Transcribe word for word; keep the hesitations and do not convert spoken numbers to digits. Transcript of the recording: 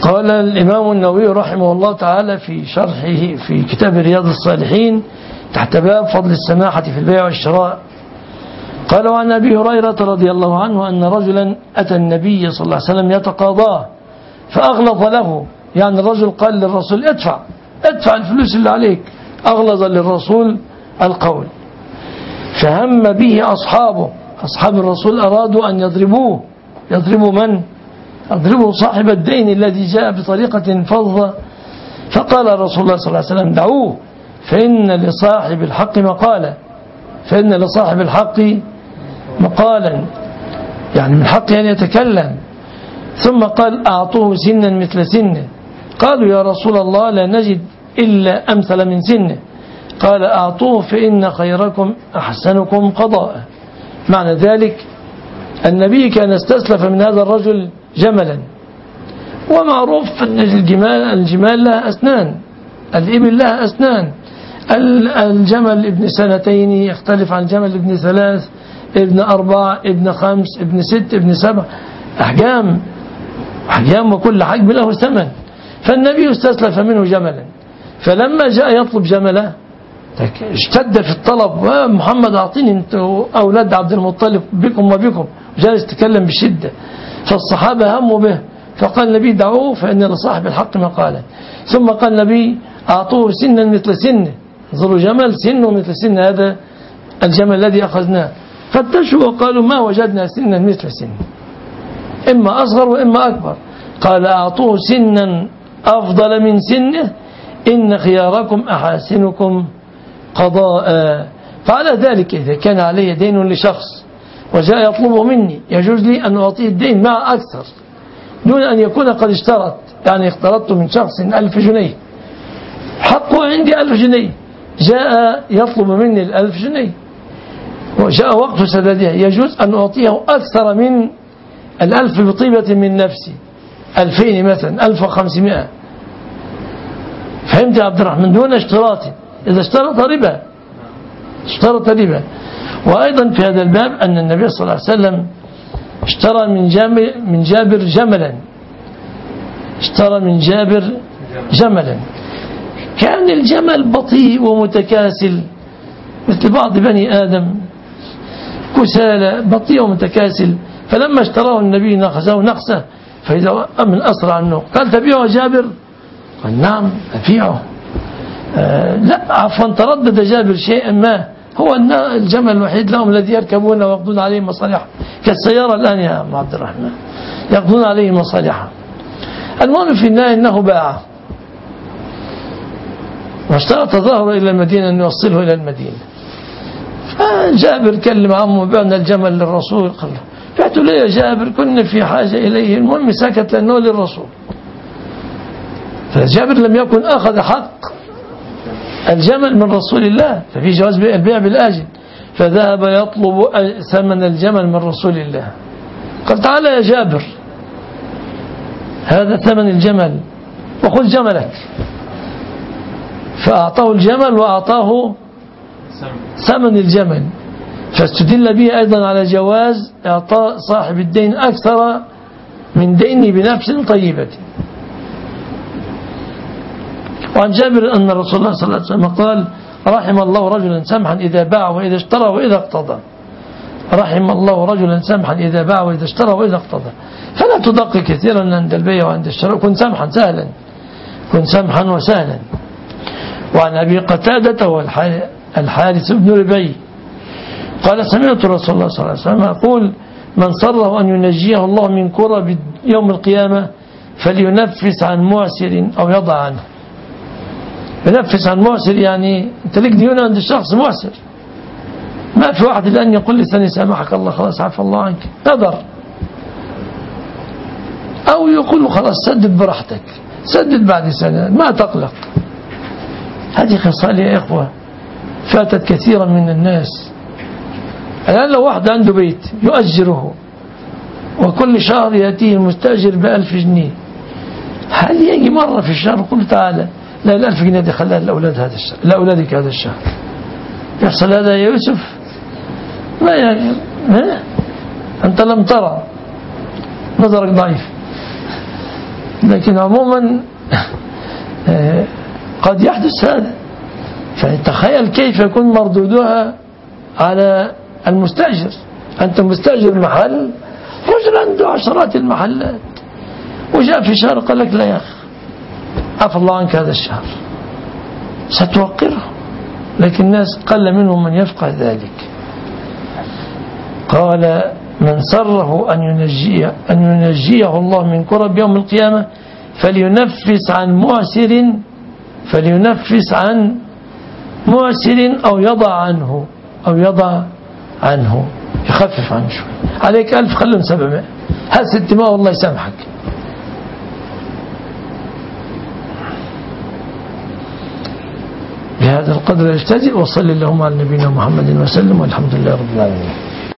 قال الإمام النووي رحمه الله تعالى في شرحه في كتاب رياض الصالحين تحت باب فضل السماحة في البيع والشراء، قال عن أبي هريرة رضي الله عنه أن رجلا أتى النبي صلى الله عليه وسلم يتقاضاه فأغلظ له، يعني الرجل قال للرسول ادفع ادفع الفلوس اللي عليك، أغلظ للرسول القول، فهم به أصحابه أصحاب الرسول أرادوا أن يضربوه. يضربوا من؟ يضربوا صاحب الدين الذي جاء بطريقة فظة، فقال رسول الله صلى الله عليه وسلم دعوه فإن لصاحب الحق مقالا، فإن لصاحب الحق مقالا، يعني من حقه أن يتكلم. ثم قال أعطوه سنا مثل سنه، قالوا يا رسول الله لا نجد إلا أمثل من سنه، قال أعطوه فإن خيركم أحسنكم قضاء. معنى ذلك النبي كان استسلف من هذا الرجل جملا، ومعروف أن الجمال, الجمال لها أسنان، الإبل لها أسنان، الجمل ابن سنتين يختلف عن الجمل ابن ثلاث ابن أربع ابن خمس ابن ست ابن سبع، أحجام أحجام وكل حجم له ثمن. فالنبي استسلف منه جملا، فلما جاء يطلب جمله اشتد في الطلب، ومحمد أعطيني انتوا أولاد عبد المطلب بكم وبكم، جالس تكلم بشدة، فالصحابة هموا به، فقال النبي دعوه فإن لصاحب الحق مقالا. ثم قال النبي أعطوه سنا مثل سنه، ظلوا جمل سنه مثل سن هذا الجمل الذي أخذناه، فتشوا وقالوا ما وجدنا سنا مثل سنه، إما أصغر وإما أكبر. قال أعطوه سنا أفضل من سنه إن خياركم أحاسنكم قضاء. فعلى ذلك إذا كان علي دين لشخص وجاء يطلبه مني يجوز لي أن أعطيه الدين مع أكثر دون أن يكون قد اشترط، يعني اقترضت من شخص ألف جنيه، حقه عندي ألف جنيه، جاء يطلب مني الألف جنيه وجاء وقت سدادها، يجوز أن أعطيه أكثر من الألف بطيبة من نفسي، ألفين مثلا ألف وخمسمائة. فهمت يا عبد الرحمن؟ دون اشتراط، إذا اشترط ربا اشترط ربا. وأيضا في هذا الباب أن النبي صلى الله عليه وسلم اشترى من جابر, من جابر جملا اشترى من جابر جملا كان الجمل بطيء ومتكاسل مثل بعض بني آدم، كسالى بطيء ومتكاسل، فلما اشتراه النبي نخسه نخسه فإذا من أسرع النوق قال تبيعه جابر؟ قال نعم أبيعه. آه لا عفوا تردد جابر شيئا ما، هو الجمل الوحيد لهم الذي يركبون ويقضون عليه مصالحه كالسيارة الآن يا عبد الرحمن، يقضون عليه مصالحه. المهم في النهاية أنه باعه واشترط ظهره إلى المدينة أن يوصله إلى المدينة. فجابر كلم عمه بعنا الجمل للرسول، قال له بعته لي يا جابر كنا في حاجة إليه، المهم سكت لأنه للرسول. فجابر لم يكن أخذ حق الجمل من رسول الله، ففي جواز البيع بالآجل، فذهب يطلب ثمن الجمل من رسول الله. قال تعالى يا جابر هذا ثمن الجمل وخذ جملك، فأعطاه الجمل وأعطاه ثمن الجمل، فاستدل به أيضا على جواز إعطاء صاحب الدين أكثر من دينه بنفس طيبة. وعن جابر أن رسول الله صلى الله عليه وسلم قال رحم الله رجلا سمحا إذا باع وإذا اشترى وإذا اقتضى، رحم الله رجلا سمحا إذا باع وإذا اشترى وإذا اقتضى. فلا تدقق كثيرا عند البيع وعند الشراء، كن سمحا سهلا، كن سمحا وسهلا. وعن أبي قتادة والحارث بن ربيع قال سمعت رسول الله صلى الله عليه وسلم يقول من صره أن ينجيه الله من كرب يوم القيامة فلينفس عن معسر أو يضع عنه. ينفس عن معسر يعني انت لك ديون عند الشخص معسر، ما في واحد الآن يقول لي ثاني سامحك الله خلاص عفى الله عنك، نظر، أو يقول له خلاص سدد براحتك، سدد بعد سنة ما تقلق. هذه خصال يا إخوة فاتت كثيرا من الناس. الآن لو واحد عنده بيت يؤجره وكل شهر يأتيه المستأجر بألف جنيه، هل يجي مرة في الشهر يقول تعالى لا الألف جنيه دي خليها لأولاد هذا الشهر، لأولادك هذا الشهر؟ يحصل هذا يا يوسف؟ ما يعني ما؟ أنت لم ترى، نظرك ضعيف. لكن عموما قد يحدث هذا. فتخيل كيف يكون مردودها على المستأجر. أنت مستأجر محل، رجل عنده عشرات المحلات وجاء في شهر قال لك لا يا أخي عفى الله عنك هذا الشهر، ستوقره. لكن الناس قل منهم من يفقه ذلك. قال من سره أن ينجيه, أن ينجيه الله من كرب يوم القيامة فلينفس عن معسر فلينفس عن معسر أو يضع عنه أو يضع عنه يخفف عنه شوي. عليك ألف خلهم سبعمائة، هذا ستمائة والله يسامحك. بهذا القدر يجتزئ. وصل اللهم على نبينا محمد وسلم والحمد لله رب العالمين.